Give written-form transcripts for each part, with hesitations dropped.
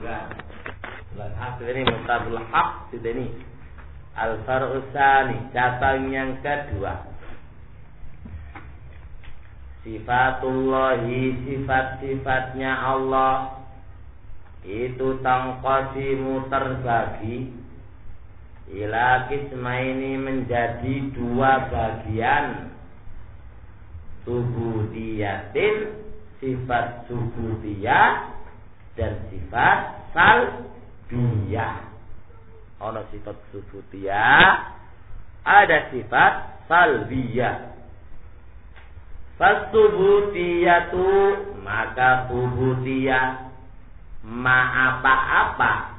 Hasil ini mutabul haq di sini. Al-far'u tsani, cabang yang kedua. Sifatullahi, sifat-sifatnya Allah itu tanqasimu terbagi ila qismaini menjadi dua bagian. Subudiyatin, sifat subudiyah dan sifat salbiyah. Ada sifat subudiyah, ada sifat salbiyah. Fasubudiyatu, maka subudiyah ma apa-apa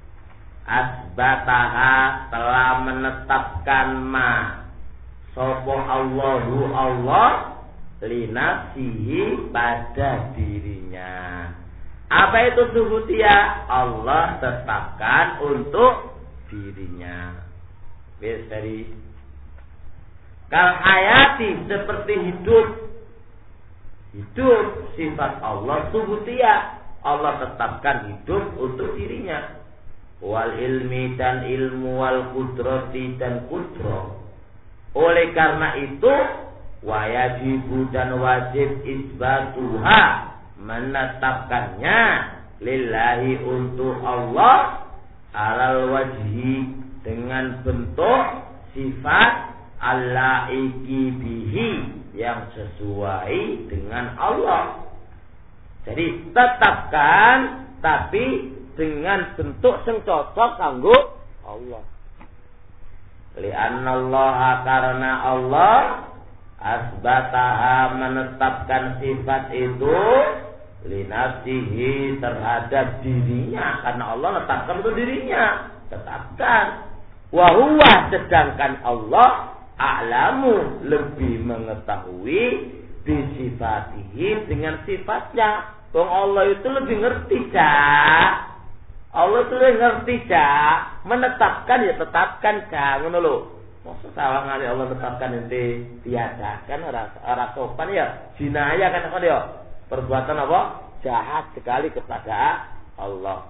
asbataha telah menetapkan ma sopo Allahu Allah linafsihi pada dirinya. Apa itu subutiyah? Allah tetapkan untuk dirinya. Dari kal hayati, seperti hidup. Hidup sifat Allah subutiyah. Allah tetapkan hidup untuk dirinya. Wal ilmi, dan ilmu, wal kudrati, dan kudro. Oleh karena itu wajibu, dan wajib isbatuha, menetapkannya lillahi, untuk Allah, alal wajhi, dengan bentuk sifat al-laiki bihi, yang sesuai dengan Allah. Jadi tetapkan tapi dengan bentuk yang cocok kanggo Allah. Li'anna Allah, karena Allah asbataha, menetapkan sifat itu linafsihi, terhadap dirinya, karena Allah menetapkan untuk dirinya, tetapkan. Wa huwa, sedangkan Allah a'lamu, lebih mengetahui bisifatihi, dengan sifatnya. Wong Allah itu lebih ngerti, Cak. Allah itu lebih ngerti, Cak. Menetapkan ya tetapkan, Cak. Ngono lho. Maksud sawangan Allah tetapkan ente tiadakan, ora sopan ya. Jinayah kan kok ya. Perbuatan apa? Jahat sekali kepada Allah.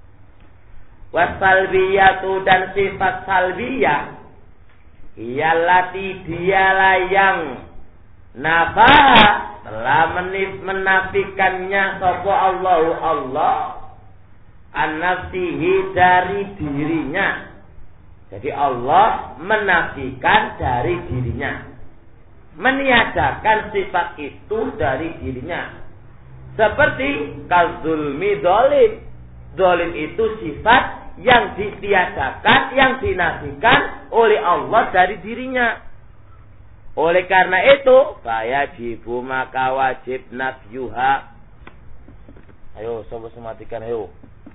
Wasalbiyatu, dan sifat salbiyah iyallati, dialah yang nafaha, telah menafikannya sapa Allah an-nafsihi, dari dirinya. Jadi Allah menafikan dari dirinya, meniadakan sifat itu dari dirinya. Seperti kazulmi, dolim. Dolim itu sifat yang ditiadakan, yang dinafikan oleh Allah dari dirinya. Oleh karena itu, fayajibu, maka wajib nafyuha. Ayo, sobat sematikan, ayo.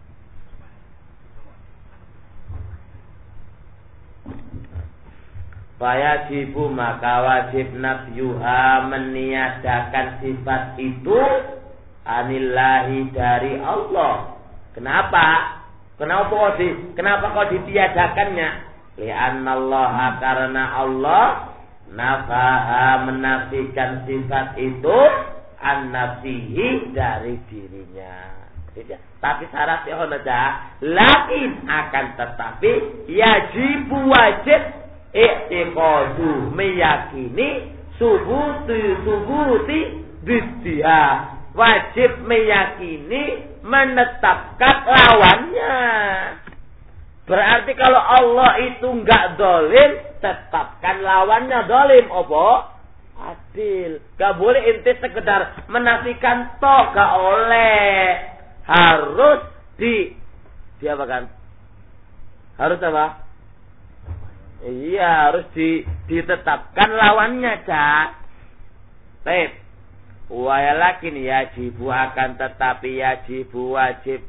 Fayajibu, maka wajib nafyuha, meniadakan sifat itu anillahi, dari Allah. Kenapa? Kenapa kok ditiadakannya? Li'annallaha, karena Allah nafaha, menafikan sifat itu an-nafsihi, dari dirinya. Tapi syaratnya lakin, akan tetapi yajibu, wajib i'tiqadu, meyakini subuti biddiha, wajib meyakini, menetapkan lawannya. Berarti kalau Allah itu enggak dolim, tetapkan lawannya dolim. Apa? Adil. Gak boleh ente sekedar menafikan toh, gak oleh. Harus apa kan? Harus apa? Iya, harus ditetapkan lawannya, Cak. Baik. Walakin yajibu, akan tetapi yajibu, wajib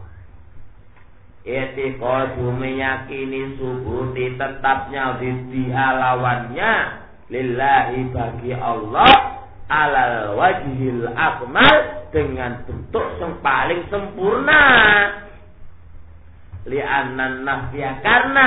i'tiqadu, meyakini subuti, tetapnya biddiha, lawannya lillahi, bagi Allah, alal wajhil akmal, dengan bentuk yang paling sempurna. Li'annan nafya, karena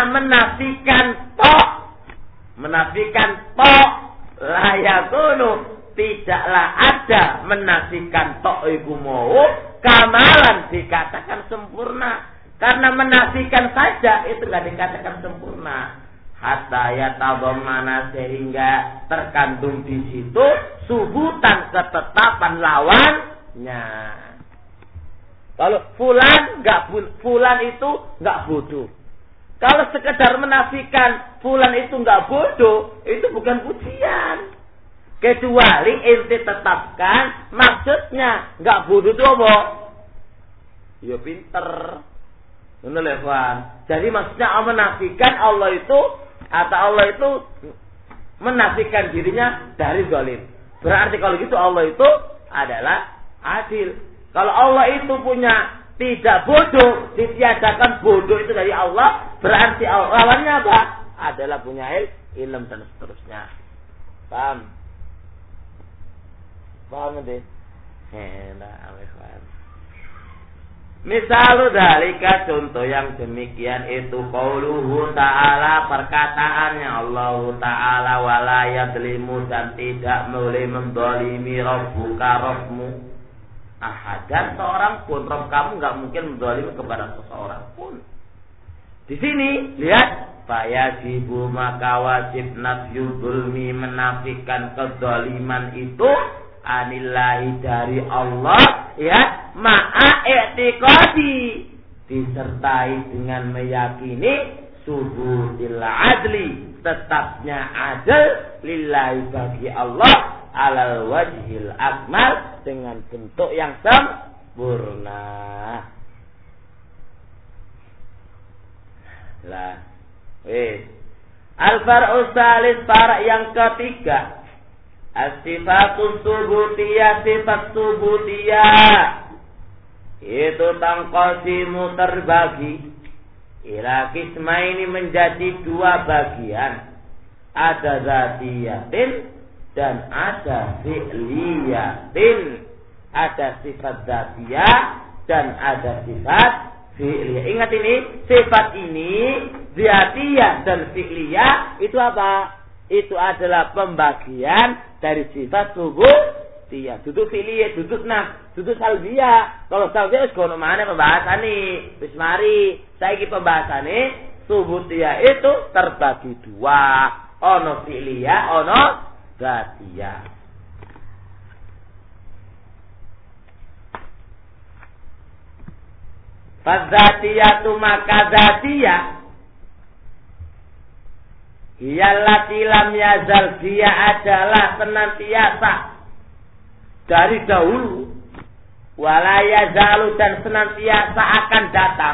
menafikan tok la yakunu, tidaklah ada, menafikan tok iku mau kamalan, dikatakan sempurna. Karena menafikan saja itu tidak dikatakan sempurna. Hatta yatadhammana, sehingga terkandung di situ subutan, ketetapan lawannya. Kalau fulan itu enggak bodoh. Kalau sekedar menafikan fulan itu enggak bodoh, itu bukan pujian. Kecuali ente tetapkan maksudnya enggak bodoh itu apa? Ya pinter. Benar ya, Pak? Jadi maksudnya menafikan Allah itu, atau Allah itu menafikan dirinya dari zalim. Berarti kalau gitu Allah itu adalah adil. Kalau Allah itu punya tidak bodoh, ditiadakan bodoh itu dari Allah, berarti lawannya apa? Adalah punya ilmu dan seterusnya. Paham? Paham nanti? Misal dalika, contoh yang demikian itu qauluhu ta'ala, perkataannya Allah Ta'ala, wala yadlimu, dan tidak boleh mendolimi rabbuka, Rabbmu, ahadan, seorang pun. Rabb kamu enggak mungkin mendolimi kepada seseorang pun. Di sini lihat, fayajibu, maka wajib nafyu dzulmi, menafikan kezaliman itu anillahi, dari Allah, ya, ma'a i'tiqadi, disertai dengan meyakini subutil adli, tetapnya adil, lillahi, bagi Allah, alal wajhil akmal, dengan bentuk yang sempurna. Lah, al-far'u salis, para yang ketiga, as-sifatus subutiyah, sifat subutiyah itu tangqasimu, terbagi ila qismaini, menjadi dua bagian. Ada zatiyatin dan ada fi'liyatin. Ada sifat zatiyah dan ada sifat fi'liyah. Ingat ini, sifat ini zatiyah dan fi'liyah itu apa? Itu adalah pembagian dari sifat subutiyah. Duduk fi'liyah, duduk salbiyah. Kalau salbiyah wis kono mana pembahasane? Wis mari saiki pembahasane subutiyah itu terbagi dua. Ono fi'liyah, ono zatiyah. Fadzatiyatu, maka zatiyah, iyallati lam yazal, dia adalah senantiasa dari dahulu, wala yazalu, dan senantiasa akan datang,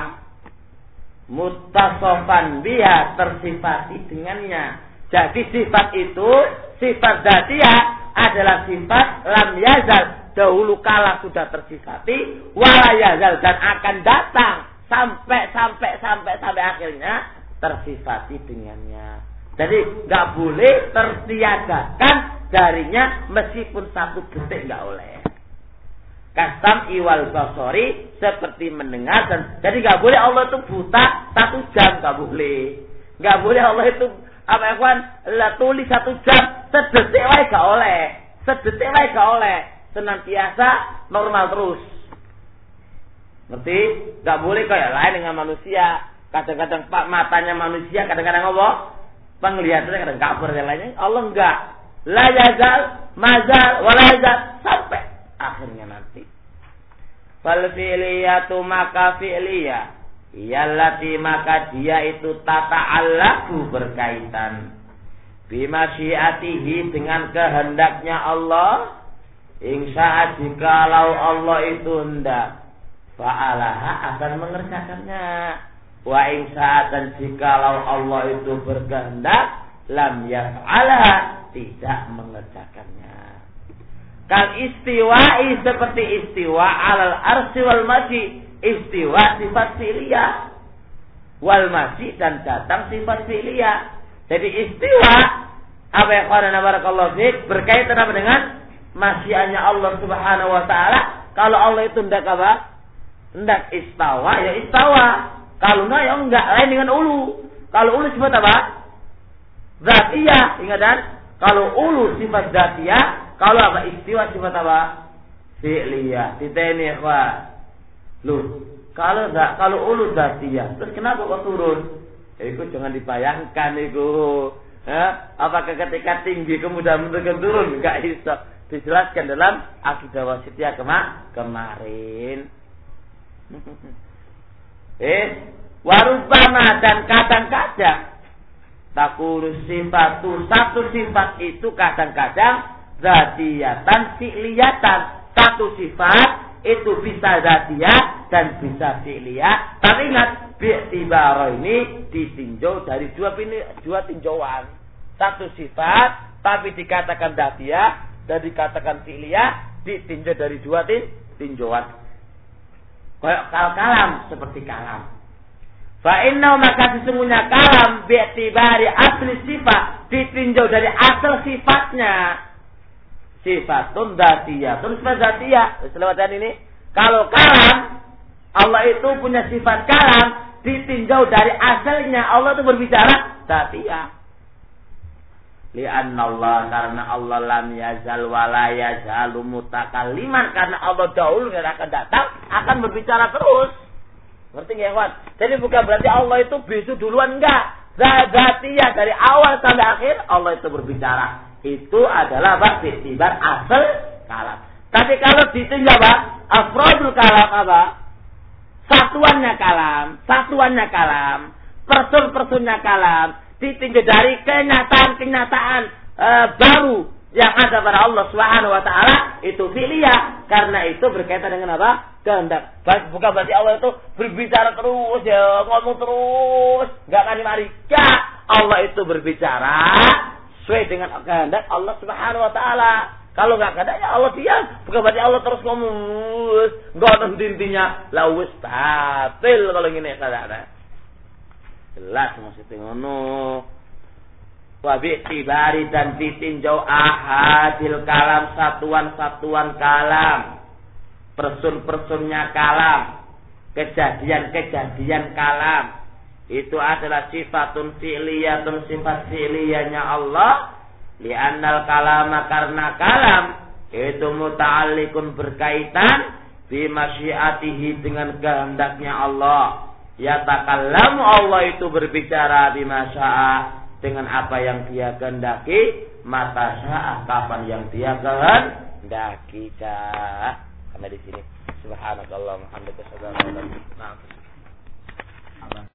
muttasofan biha, tersifati dengannya. Jadi sifat itu, sifat dzatiyah adalah sifat lam yazal, dahulu kala sudah tersifati, wala yazal, dan akan datang sampai akhirnya tersifati dengannya. Jadi nggak boleh tertiadakan darinya meskipun satu detik nggak boleh. Kasam iwal basori, seperti mendengar, dan jadi nggak boleh Allah itu buta 1 jam, nggak boleh. Nggak boleh Allah itu apa ya kawan? Tulis 1 jam, sedetik wae nggak oleh, sedetik wae nggak oleh. Senantiasa normal terus. Ngerti? Nggak boleh kayak lain dengan manusia. Kadang-kadang matanya manusia, kadang-kadang apa? Penglihatannya kadang kabur, yang lainnya. Allah enggak. La yazal, mazal, wala yazal, sampai akhirnya nanti. Fal fi'liyatu, maka fi'liyah, iyallati, maka dia itu tata'allaqu, berkaitan, bimasyiatihi, dengan kehendaknya Allah. Insya jikalau Allah itu hendak, fa'alaha, akan mengerjakannya. Wa insya, dan jikalau Allah itu berkehendak, lam yaf'alha, tidak mengerjakannya. Kal istiwa'i, seperti istiwa alal arsy wal maji, istiwa sifat fi'liyah, wal maji, dan datang sifat fi'liyah. Jadi istiwa, apa yang qala barakallahu fiik, berkaitan apa dengan masyiannya Allah Subhanahu wa taala. Kalau Allah itu hendak apa? Hendak istawa, ya istawa. Kalau enggak, ya enggak. Lain dengan ulu. Kalau ulu sifat apa? Zatiyah. Ingat kan? Kalau ulu sifat zatiyah. Kalau apa? Istiwa sifat apa? Fi'liyah. Diteni, ikhwan. Loh, kalau ulu dzatiyah, terus kenapa kok turun? Itu jangan dibayangkan itu. Apakah ketika tinggi kemudian turun? Enggak bisa. Dijelaskan dalam akidah wasitiyah kemarin. Warubama dan kadang-kadang takulu sifatu, satu sifat itu kadang-kadang dzatiyatan fi'liyatan. Satu sifat itu bisa dzatiyah dan bisa fi'liyah. Tapi ingat, bi'tibaro ini ditinjau dari dua tinjauan. Satu sifat tapi dikatakan dzatiyah dan dikatakan fi'liyah, ditinjau dari dua tinjauan. Kayak kalam seperti kalam. Fa inna maka sesungguhnya kalam bi'tibari asli sifat, ditinjau dari asal sifatnya. Sifatun dzatiyatun sifat dzatiyah. Selewatan ini, kalau kalam Allah itu punya sifat kalam, ditinjau dari asalnya. Allah itu berbicara dzatiyah. Li'anna Allah, karena Allah lam yazal wa la yazalu mutakalliman, karena Allah dahulu dan akan datang akan berbicara terus. Ngerti nggak, kawan? Jadi bukan berarti Allah itu bisu duluan, enggak. Dzatiyah dari awal sampai akhir Allah itu berbicara. Itu adalah tibar asal kalam. Tapi kalau ditinjau afrodul kalam apa? Satuannya kalam, person-personnya kalam, ditinjau dari kenyataan baru yang ada pada Allah Subhanahu wa taala, itu fi'liyah, karena itu berkaitan dengan apa? Kehendak. Bukan berarti Allah itu berbicara terus ya, ngomong terus, enggak mari-mari. Ya, Allah itu berbicara sesuai dengan kehendak Allah Subhanahu wa taala. Kalau enggak kehendak ya Allah diam. Bukan berarti Allah terus ngomong, enggak ada intinya. Lawis batil kalau ngene kada. Jelas maksudnya ngono. Wa bi'tibari dan ditinjau ahadil kalam, satuan-satuan kalam, person-personnya kalam, kejadian-kejadian kalam, itu adalah sifatun fi'liyatun, sifat fi'liyahnya Allah. Li'annal kalama, karena kalam itu muta'alliqun, berkaitan bi masyiatihi, dengan kehendaknya Allah. Ya takallamu, Allah itu berbicara bima syaa, dengan apa yang dia kehendaki, mata syaa, kapan yang dia kehendaki. Sampai di sini. Subhanallah, alhamdulillah.